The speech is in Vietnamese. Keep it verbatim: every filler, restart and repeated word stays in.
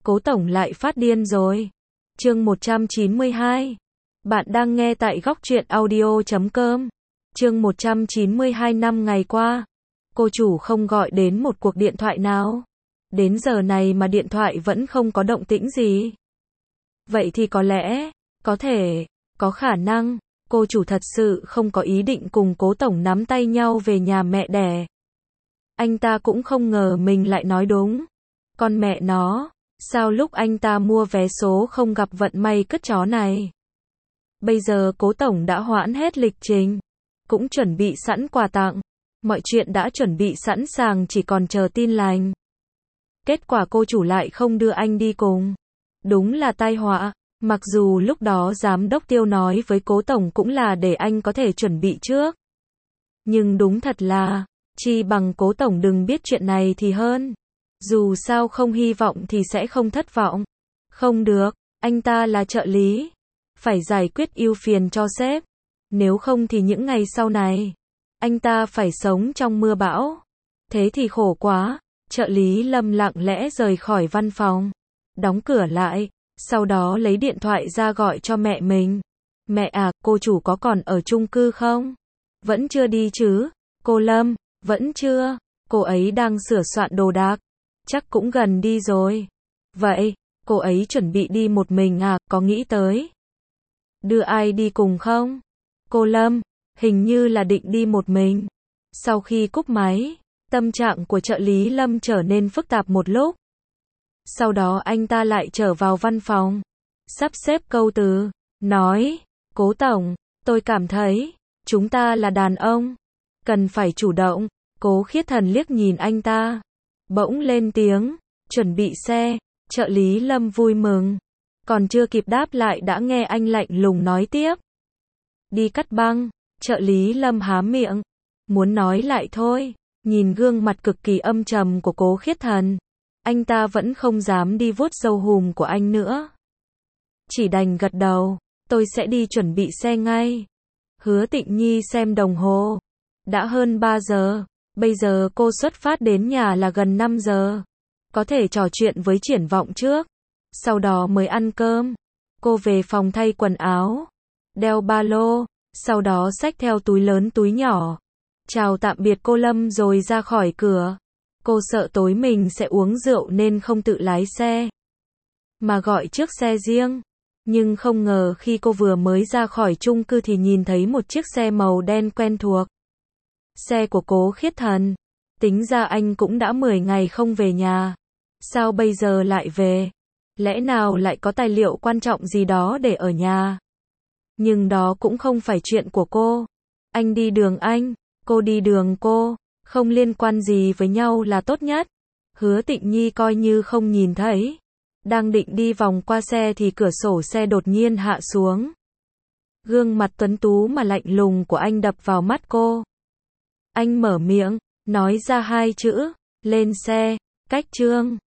Cố tổng lại phát điên rồi. Chương một trăm chín mươi hai. Bạn đang nghe tại góc truyện audio chấm com. Chương một trăm chín mươi hai. Năm ngày qua, cô chủ không gọi đến một cuộc điện thoại nào. Đến giờ này mà điện thoại vẫn không có động tĩnh gì. Vậy thì có lẽ, có thể, có khả năng, cô chủ thật sự không có ý định cùng Cố tổng nắm tay nhau về nhà mẹ đẻ. Anh ta cũng không ngờ mình lại nói đúng. Con mẹ nó, sao lúc anh ta mua vé số không gặp vận may cất chó này. Bây giờ Cố tổng đã hoãn hết lịch trình, cũng chuẩn bị sẵn quà tặng, mọi chuyện đã chuẩn bị sẵn sàng chỉ còn chờ tin lành. Kết quả cô chủ lại không đưa anh đi cùng. Đúng là tai họa, mặc dù lúc đó giám đốc Tiêu nói với Cố tổng cũng là để anh có thể chuẩn bị trước. Nhưng đúng thật là, chi bằng Cố tổng đừng biết chuyện này thì hơn. Dù sao không hy vọng thì sẽ không thất vọng. Không được, anh ta là trợ lý, phải giải quyết ưu phiền cho sếp. Nếu không thì những ngày sau này, anh ta phải sống trong mưa bão. Thế thì khổ quá. Trợ lý Lâm lặng lẽ rời khỏi văn phòng, đóng cửa lại, sau đó lấy điện thoại ra gọi cho mẹ mình. Mẹ à, cô chủ có còn ở chung cư không? Vẫn chưa đi chứ? Cô Lâm, vẫn chưa. Cô ấy đang sửa soạn đồ đạc. Chắc cũng gần đi rồi. Vậy, cô ấy chuẩn bị đi một mình à, có nghĩ tới đưa ai đi cùng không? Cô Lâm, hình như là định đi một mình. Sau khi cúp máy, tâm trạng của trợ lý Lâm trở nên phức tạp một lúc. Sau đó anh ta lại trở vào văn phòng, sắp xếp câu từ, nói, Cố tổng, tôi cảm thấy, chúng ta là đàn ông, cần phải chủ động. Cố Khiết Thần liếc nhìn anh ta, bỗng lên tiếng, chuẩn bị xe. Trợ lý Lâm vui mừng, còn chưa kịp đáp lại đã nghe anh lạnh lùng nói tiếp. Đi cắt băng. Trợ lý Lâm há miệng, muốn nói lại thôi. Nhìn gương mặt cực kỳ âm trầm của Cố Khiết Thần, anh ta vẫn không dám đi vuốt râu hùm của anh nữa. Chỉ đành gật đầu, tôi sẽ đi chuẩn bị xe ngay. Hứa Tịnh Nhi xem đồng hồ, đã hơn ba giờ, bây giờ cô xuất phát đến nhà là gần năm giờ. Có thể trò chuyện với Triển Vọng trước, sau đó mới ăn cơm. Cô về phòng thay quần áo, đeo ba lô, sau đó xách theo túi lớn túi nhỏ. Chào tạm biệt cô Lâm rồi ra khỏi cửa. Cô sợ tối mình sẽ uống rượu nên không tự lái xe, mà gọi chiếc xe riêng. Nhưng không ngờ khi cô vừa mới ra khỏi chung cư thì nhìn thấy một chiếc xe màu đen quen thuộc. Xe của Cố Khiết Thần. Tính ra anh cũng đã mười ngày không về nhà. Sao bây giờ lại về? Lẽ nào lại có tài liệu quan trọng gì đó để ở nhà? Nhưng đó cũng không phải chuyện của cô. Anh đi đường anh, cô đi đường cô, không liên quan gì với nhau là tốt nhất. Hứa Tịnh Nhi coi như không nhìn thấy. Đang định đi vòng qua xe thì cửa sổ xe đột nhiên hạ xuống. Gương mặt tuấn tú mà lạnh lùng của anh đập vào mắt cô. Anh mở miệng, nói ra hai chữ, lên xe. Cách Trương.